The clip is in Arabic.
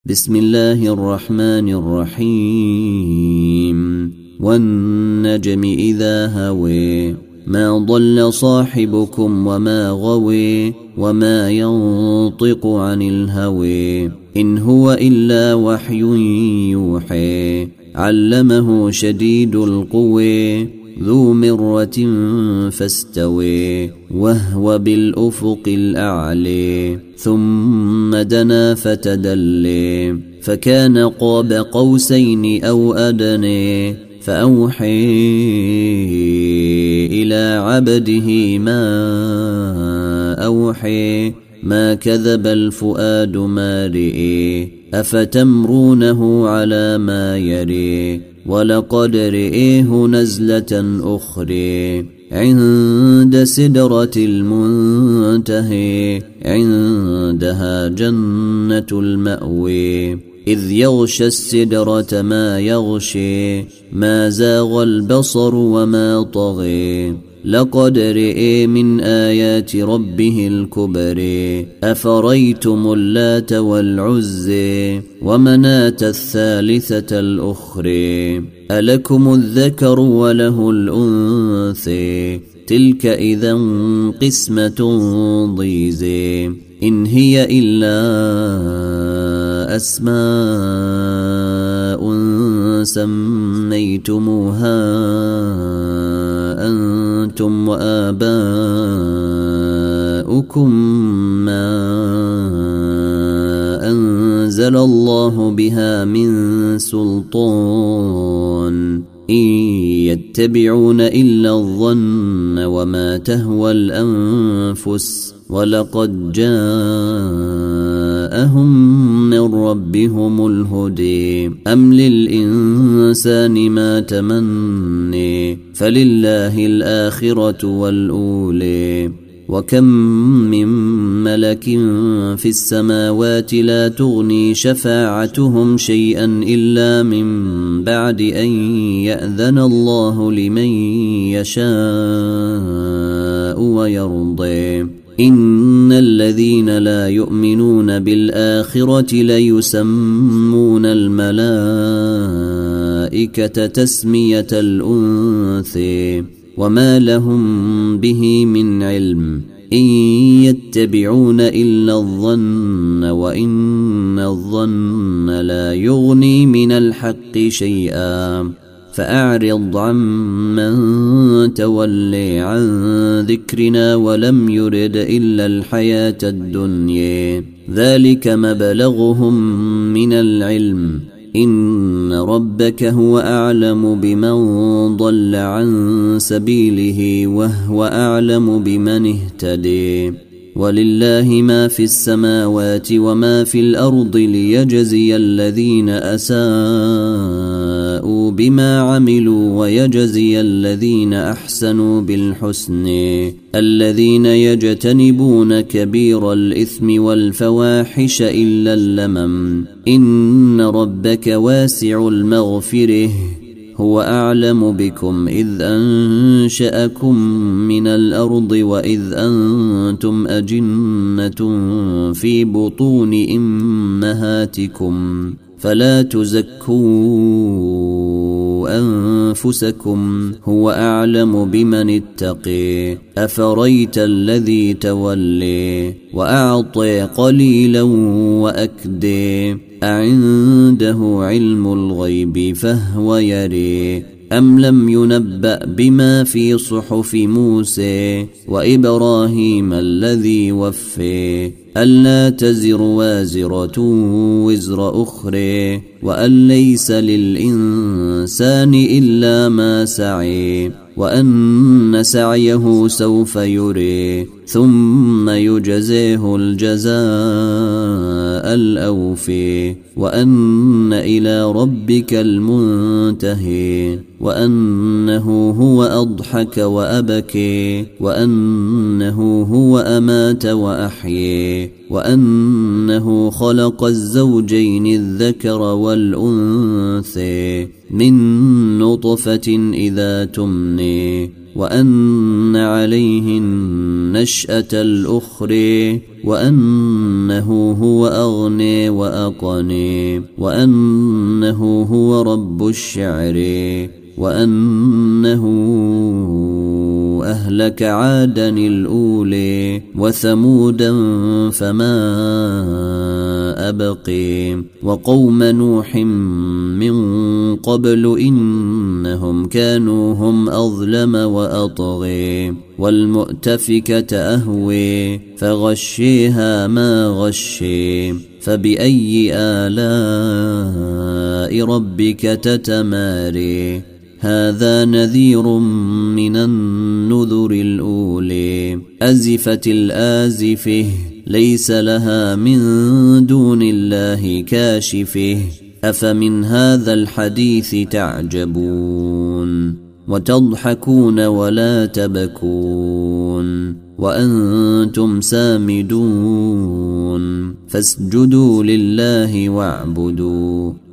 بسم الله الرحمن الرحيم والنجم إذا هوي ما ضل صاحبكم وما غوي وما ينطق عن الهوي إن هو إلا وحي يوحي علمه شديد القوي ذو مرة فاستوي وهو بالأفق الأعلي ثم دنا فتدلي فكان قاب قوسين أو أدني فأوحي إلى عبده ما أوحي ما كذب الفؤاد ما رئي أفتمرونه على ما يري ولقد رئيه نزلة أخرى عند سدرة المنتهى عندها جنة المأوى إذ يغشى السدرة ما يغشي ما زاغ البصر وما طغي لقد رئي من آيات ربه الكبر أفريتم اللات والعزي ومناة الثالثة الأخرى ألكم الذكر وله الأنثى تلك إذا قسمة ضيزى إن هي إلا أسماء سميتموها أنتم وآباؤكم ما أنزل الله بها من سلطان إن يتبعون إلا الظن وما تهوى الأنفس ولقد جاءهم من ربهم الهدي أم للإنسان ما تمني فلله الآخرة والأولي وكم من ملك في السماوات لا تغني شفاعتهم شيئا إلا من بعد أن يأذن الله لمن يشاء ويرضي إن الذين لا يؤمنون بالآخرة ليسمون الملائكة تسمية الأنثى وما لهم به من علم إن يتبعون إلا الظن وإن الظن لا يغني من الحق شيئا فأعرض عمن تولي عن ذكرنا ولم يرد إلا الحياة الدنيا ذلك مبلغهم من العلم إن ربك هو أعلم بمن ضل عن سبيله وهو أعلم بمن اهتدي ولله ما في السماوات وما في الأرض ليجزي الذين أساءوا بما عملوا ويجزي الذين أحسنوا بالحسن الذين يجتنبون كبير الإثم والفواحش إلا اللمم إن ربك واسع المغفره هو أعلم بكم إذ أنشأكم من الأرض وإذ أنتم أجنة في بطون أمهاتكم فلا تزكوا أنفسكم هو أعلم بمن اتقي أفريت الذي تولي وأعطي قليلا وأكدي أعنده علم الغيب فهو يري أم لم ينبأ بما في صحف موسى وإبراهيم الذي وفي ألا تزر وازرة وزر أخرى وأن ليس للإنسان إلا ما سعي وأن سعيه سوف يري ثم يجزيه الجزاء الأوفي وأن إلى ربك المنتهي وأنه هو أضحك وأبكي وأنه هو أمات وأحيي وأنه خلق الزوجين الذكر والأنثى من نطفة إذا تمني وأن عليه النشأة الأخرى وأنه هو أغني أغني وأقني وأنه هو رب الشعر وأنه أهلك عادا الأولي وثمودا فما أبقي وقوم نوح من قبل إنهم كانوا هم أظلم وأطغي والمؤتفكة أهوي فغشيها ما غشي فبأي آلاء ربك تتماري هذا نذير من النذر الأولي أزفت الآزفه ليس لها من دون الله كاشفه أفمن هذا الحديث تعجبون وتضحكون ولا تبكون وأنتم سامدون فاسجدوا لله واعبدوا